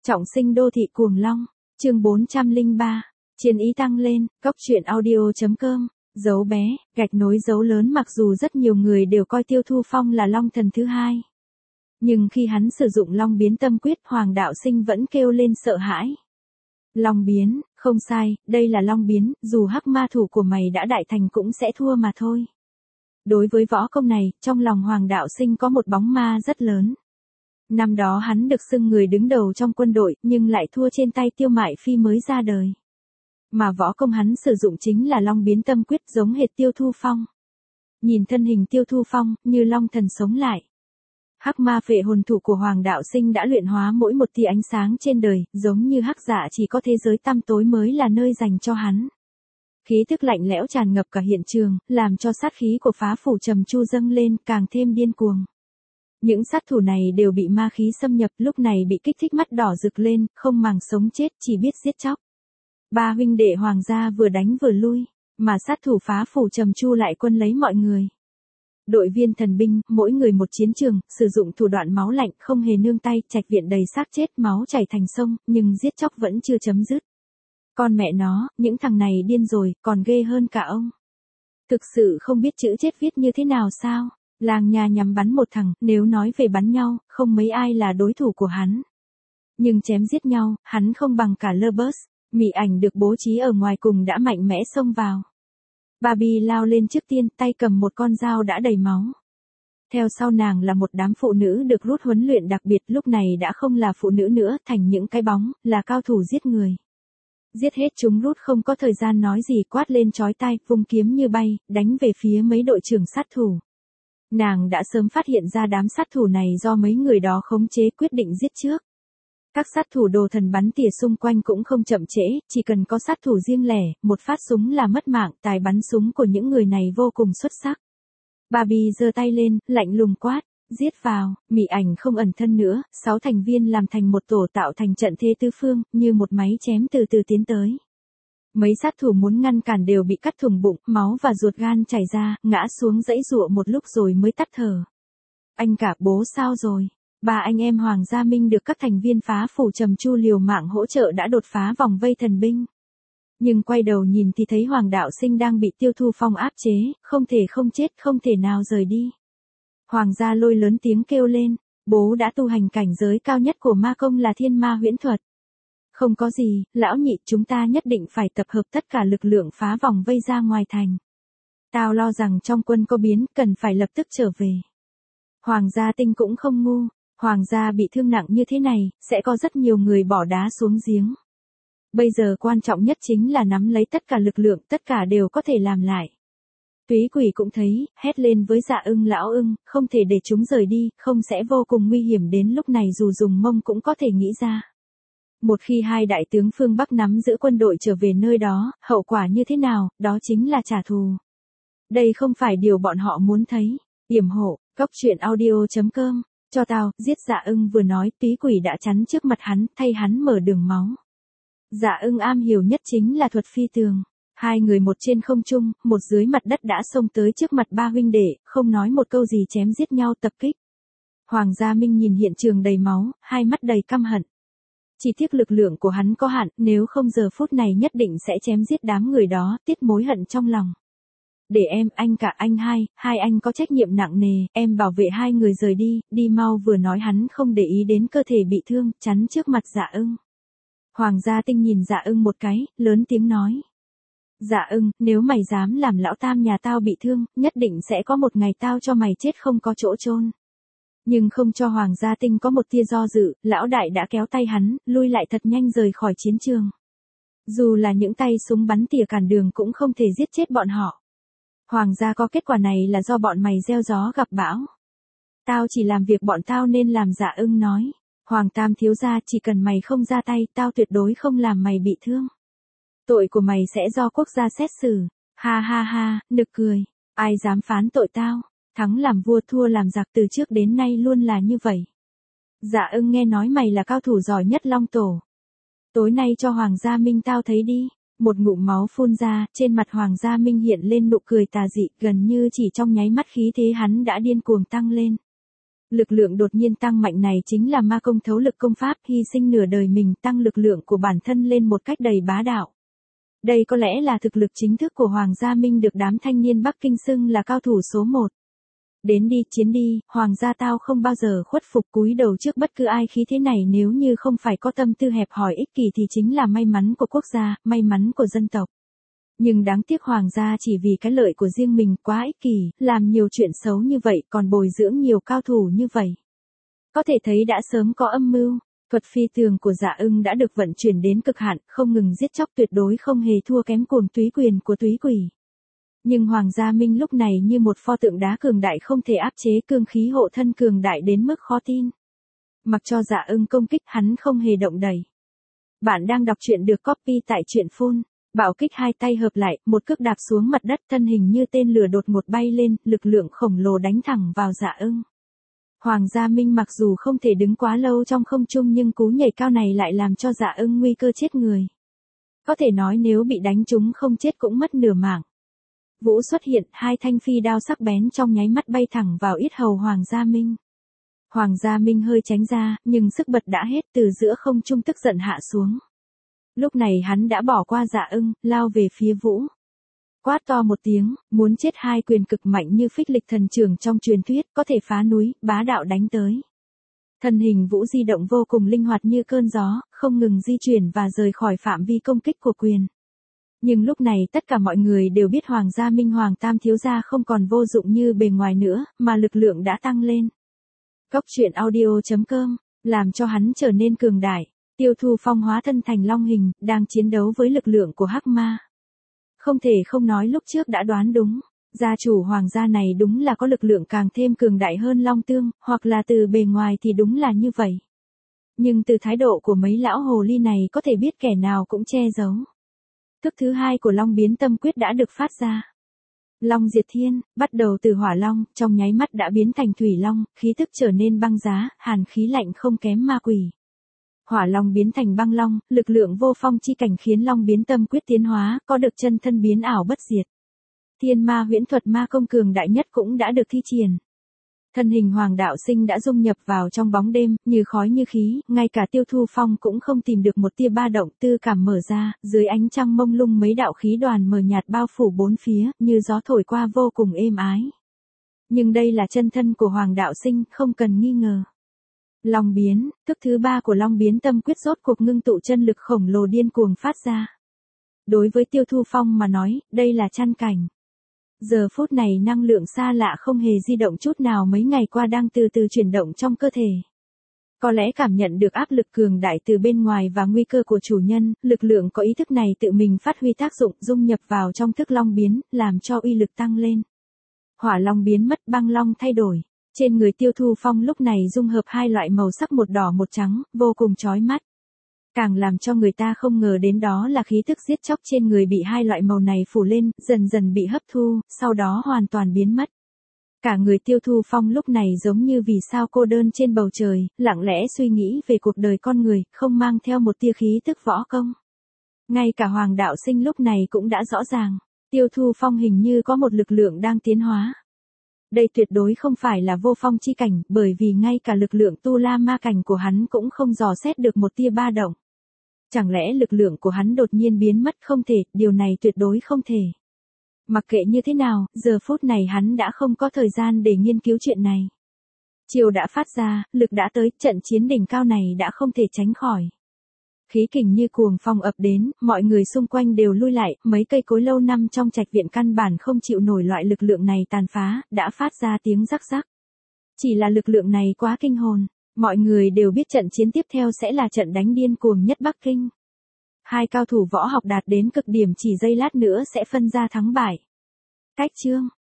Trọng sinh đô thị cuồng long, chương 403, chiến ý tăng lên, cóc truyện audio.com, dấu bé, gạch nối dấu lớn. Mặc dù rất nhiều người đều coi Tiêu Thu Phong là long thần thứ hai, nhưng khi hắn sử dụng long biến tâm quyết, Hoàng Đạo Sinh vẫn kêu lên sợ hãi. Long biến, không sai, đây là long biến, dù hắc ma thủ của mày đã đại thành cũng sẽ thua mà thôi. Đối với võ công này, trong lòng Hoàng Đạo Sinh có một bóng ma rất lớn. Năm đó hắn được xưng người đứng đầu trong quân đội, nhưng lại thua trên tay Tiêu Mại Phi mới ra đời. Mà võ công hắn sử dụng chính là long biến tâm quyết, giống hệt Tiêu Thu Phong. Nhìn thân hình Tiêu Thu Phong, như long thần sống lại. Hắc ma phệ hồn thủ của Hoàng Đạo Sinh đã luyện hóa mỗi một tia ánh sáng trên đời, giống như hắc dạ chỉ có thế giới tăm tối mới là nơi dành cho hắn. Khí tức lạnh lẽo tràn ngập cả hiện trường, làm cho sát khí của Phá Phủ Trầm Chu dâng lên, càng thêm điên cuồng. Những sát thủ này đều bị ma khí xâm nhập, lúc này bị kích thích mắt đỏ rực lên, không màng sống chết, chỉ biết giết chóc. Ba huynh đệ Hoàng gia vừa đánh vừa lui, mà sát thủ Phá Phủ Trầm Chu lại quân lấy mọi người. Đội viên thần binh, mỗi người một chiến trường, sử dụng thủ đoạn máu lạnh, không hề nương tay, trạch viện đầy xác chết, máu chảy thành sông, nhưng giết chóc vẫn chưa chấm dứt. Con mẹ nó, những thằng này điên rồi, còn ghê hơn cả ông. Thực sự không biết chữ chết viết như thế nào sao? Làng nhà nhắm bắn một thằng, nếu nói về bắn nhau, không mấy ai là đối thủ của hắn. Nhưng chém giết nhau, hắn không bằng cả Lubus. Mị Ảnh được bố trí ở ngoài cùng đã mạnh mẽ xông vào. Barbie lao lên trước tiên, tay cầm một con dao đã đầy máu. Theo sau nàng là một đám phụ nữ được rút huấn luyện đặc biệt, lúc này đã không là phụ nữ nữa, thành những cái bóng, là cao thủ giết người. Giết hết chúng rút không có thời gian nói gì, quát lên chói tai, vung kiếm như bay, đánh về phía mấy đội trưởng sát thủ. Nàng đã sớm phát hiện ra đám sát thủ này do mấy người đó khống chế, quyết định giết trước. Các sát thủ đồ thần bắn tỉa xung quanh cũng không chậm trễ, chỉ cần có sát thủ riêng lẻ, một phát súng là mất mạng, tài bắn súng của những người này vô cùng xuất sắc. Barbie giơ tay lên, lạnh lùng quát, giết vào. Mị Ảnh không ẩn thân nữa, 6 thành viên làm thành một tổ tạo thành trận thế tứ phương, như một máy chém từ từ tiến tới. Mấy sát thủ muốn ngăn cản đều bị cắt thủng bụng, máu và ruột gan chảy ra, ngã xuống giãy giụa một lúc rồi mới tắt thở. Anh cả, bố sao rồi? Ba anh em Hoàng Gia Minh được các thành viên Phá Phủ Trầm Chu liều mạng hỗ trợ đã đột phá vòng vây thần binh. Nhưng quay đầu nhìn thì thấy Hoàng Đạo Sinh đang bị Tiêu Thu Phong áp chế, không thể không chết, không thể nào rời đi. Hoàng gia Lôi lớn tiếng kêu lên, bố đã tu hành cảnh giới cao nhất của ma công là thiên ma huyễn thuật. Không có gì, lão nhị, chúng ta nhất định phải tập hợp tất cả lực lượng phá vòng vây ra ngoài thành. Tao lo rằng trong quân có biến, cần phải lập tức trở về. Hoàng gia Tinh cũng không ngu, Hoàng gia bị thương nặng như thế này, sẽ có rất nhiều người bỏ đá xuống giếng. Bây giờ quan trọng nhất chính là nắm lấy tất cả lực lượng, tất cả đều có thể làm lại. Túy Quỷ cũng thấy, hét lên với Dạ Ưng, lão Ưng, không thể để chúng rời đi, không sẽ vô cùng nguy hiểm, đến lúc này dù dùng mông cũng có thể nghĩ ra. Một khi hai đại tướng phương Bắc nắm giữ quân đội trở về nơi đó, hậu quả như thế nào, đó chính là trả thù. Đây không phải điều bọn họ muốn thấy. Yểm hộ, cóc truyện audio.com, cho tao, giết. Dạ Ưng vừa nói, Túy Quỷ đã chắn trước mặt hắn, thay hắn mở đường máu. Dạ Ưng am hiểu nhất chính là thuật phi tường. Hai người một trên không trung, một dưới mặt đất đã xông tới trước mặt ba huynh đệ, không nói một câu gì chém giết nhau tập kích. Hoàng Gia Minh nhìn hiện trường đầy máu, hai mắt đầy căm hận. Chỉ tiếc lực lượng của hắn có hạn, nếu không giờ phút này nhất định sẽ chém giết đám người đó, tiết mối hận trong lòng. Để em, anh cả, anh hai anh có trách nhiệm nặng nề, em bảo vệ hai người rời đi, đi mau. Vừa nói hắn không để ý đến cơ thể bị thương, chắn trước mặt Dạ Ưng. Hoàng Gia Tinh nhìn Dạ Ưng một cái, lớn tiếng nói. Dạ Ưng, nếu mày dám làm lão tam nhà tao bị thương, nhất định sẽ có một ngày tao cho mày chết không có chỗ chôn. Nhưng không cho Hoàng Gia Tinh có một tia do dự, lão đại đã kéo tay hắn, lui lại thật nhanh rời khỏi chiến trường. Dù là những tay súng bắn tỉa cản đường cũng không thể giết chết bọn họ. Hoàng gia có kết quả này là do bọn mày gieo gió gặp bão. Tao chỉ làm việc bọn tao nên làm. Dạ Ưng nói. Hoàng tam thiếu gia, chỉ cần mày không ra tay, tao tuyệt đối không làm mày bị thương. Tội của mày sẽ do quốc gia xét xử. Ha ha ha, nực cười. Ai dám phán tội tao? Thắng làm vua, thua làm giặc, từ trước đến nay luôn là như vậy. Dạ Ưng, nghe nói mày là cao thủ giỏi nhất Long Tổ. Tối nay cho Hoàng Gia Minh tao thấy đi. Một ngụm máu phun ra, trên mặt Hoàng Gia Minh hiện lên nụ cười tà dị, gần như chỉ trong nháy mắt khí thế hắn đã điên cuồng tăng lên. Lực lượng đột nhiên tăng mạnh này chính là ma công thấu lực công pháp, hy sinh nửa đời mình tăng lực lượng của bản thân lên một cách đầy bá đạo. Đây có lẽ là thực lực chính thức của Hoàng Gia Minh được đám thanh niên Bắc Kinh xưng là cao thủ số 1. Đến đi, chiến đi, Hoàng gia tao không bao giờ khuất phục, cúi đầu trước bất cứ ai, khí thế này nếu như không phải có tâm tư hẹp hòi ích kỷ thì chính là may mắn của quốc gia, may mắn của dân tộc. Nhưng đáng tiếc Hoàng gia chỉ vì cái lợi của riêng mình quá ích kỷ, làm nhiều chuyện xấu như vậy, còn bồi dưỡng nhiều cao thủ như vậy. Có thể thấy đã sớm có âm mưu. Thuật phi tường của Dạ Ưng đã được vận chuyển đến cực hạn, không ngừng giết chóc, tuyệt đối không hề thua kém cuồng túy quyền của túy quỷ. Nhưng Hoàng Gia Minh lúc này như một pho tượng đá cường đại không thể áp chế, cương khí hộ thân cường đại đến mức khó tin. Mặc cho Dạ Ưng công kích, hắn không hề động đậy. Bạn đang đọc truyện được copy tại truyện phun. Bạo kích, hai tay hợp lại, một cước đạp xuống mặt đất, thân hình như tên lửa đột ngột bay lên, lực lượng khổng lồ đánh thẳng vào Dạ Ưng. Hoàng Gia Minh mặc dù không thể đứng quá lâu trong không trung nhưng cú nhảy cao này lại làm cho Dạ Ưng nguy cơ chết người. Có thể nói nếu bị đánh trúng không chết cũng mất nửa mạng. Vũ xuất hiện, hai thanh phi đao sắc bén trong nháy mắt bay thẳng vào yết hầu Hoàng Gia Minh. Hoàng Gia Minh hơi tránh ra, nhưng sức bật đã hết, từ giữa không trung tức giận hạ xuống. Lúc này hắn đã bỏ qua Dạ Ưng, lao về phía Vũ. Quát to một tiếng, muốn chết, hai quyền cực mạnh như phích lịch thần trưởng trong truyền thuyết, có thể phá núi, bá đạo đánh tới. Thân hình Vũ di động vô cùng linh hoạt như cơn gió, không ngừng di chuyển và rời khỏi phạm vi công kích của quyền. Nhưng lúc này tất cả mọi người đều biết Hoàng Gia Minh Hoàng Tam thiếu gia không còn vô dụng như bề ngoài nữa, mà lực lượng đã tăng lên. Cốc truyện audio.com, làm cho hắn trở nên cường đại. Tiêu Thu Phong hóa thân thành long hình, đang chiến đấu với lực lượng của Hắc Ma. Không thể không nói lúc trước đã đoán đúng, gia chủ Hoàng gia này đúng là có lực lượng càng thêm cường đại hơn Long Tương, hoặc là từ bề ngoài thì đúng là như vậy. Nhưng từ thái độ của mấy lão hồ ly này có thể biết kẻ nào cũng che giấu. Thức thứ hai của Long Biến Tâm Quyết đã được phát ra. Long Diệt Thiên, bắt đầu từ Hỏa Long, trong nháy mắt đã biến thành Thủy Long, khí thức trở nên băng giá, hàn khí lạnh không kém ma quỷ. Hỏa Long biến thành Băng Long, lực lượng vô phong chi cảnh khiến Long Biến Tâm Quyết tiến hóa, có được chân thân biến ảo bất diệt. Thiên Ma Huyễn Thuật ma công cường đại nhất cũng đã được thi triển. Thân hình Hoàng Đạo Sinh đã dung nhập vào trong bóng đêm, như khói như khí, ngay cả Tiêu Thu Phong cũng không tìm được một tia ba động, tư cảm mở ra, dưới ánh trăng mông lung mấy đạo khí đoàn mờ nhạt bao phủ bốn phía, như gió thổi qua vô cùng êm ái. Nhưng đây là chân thân của Hoàng Đạo Sinh, không cần nghi ngờ. Long biến, thức thứ ba của Long Biến Tâm Quyết rốt cuộc ngưng tụ chân lực khổng lồ điên cuồng phát ra. Đối với Tiêu Thu Phong mà nói, đây là chân cảnh. Giờ phút này năng lượng xa lạ không hề di động chút nào mấy ngày qua đang từ từ chuyển động trong cơ thể. Có lẽ cảm nhận được áp lực cường đại từ bên ngoài và nguy cơ của chủ nhân, lực lượng có ý thức này tự mình phát huy tác dụng, dung nhập vào trong thức Long biến, làm cho uy lực tăng lên. Hỏa Long biến mất, Băng Long thay đổi. Trên người Tiêu Thu Phong lúc này dung hợp hai loại màu sắc một đỏ một trắng, vô cùng chói mắt. Càng làm cho người ta không ngờ đến đó là khí tức giết chóc trên người bị hai loại màu này phủ lên, dần dần bị hấp thu, sau đó hoàn toàn biến mất. Cả người Tiêu Thu Phong lúc này giống như vì sao cô đơn trên bầu trời, lặng lẽ suy nghĩ về cuộc đời con người, không mang theo một tia khí tức võ công. Ngay cả Hoàng Đạo Sinh lúc này cũng đã rõ ràng, Tiêu Thu Phong hình như có một lực lượng đang tiến hóa. Đây tuyệt đối không phải là vô phong chi cảnh, bởi vì ngay cả lực lượng tu la ma cảnh của hắn cũng không dò xét được một tia ba động. Chẳng lẽ lực lượng của hắn đột nhiên biến mất? Không thể, điều này tuyệt đối không thể. Mặc kệ như thế nào, giờ phút này hắn đã không có thời gian để nghiên cứu chuyện này. Chiều đã phát ra, lực đã tới, trận chiến đỉnh cao này đã không thể tránh khỏi. Khí kình như cuồng phong ập đến, mọi người xung quanh đều lui lại, mấy cây cối lâu năm trong trạch viện căn bản không chịu nổi loại lực lượng này tàn phá, đã phát ra tiếng rắc rắc. Chỉ là lực lượng này quá kinh hồn, mọi người đều biết trận chiến tiếp theo sẽ là trận đánh điên cuồng nhất Bắc Kinh. Hai cao thủ võ học đạt đến cực điểm, chỉ giây lát nữa sẽ phân ra thắng bại. Cách chương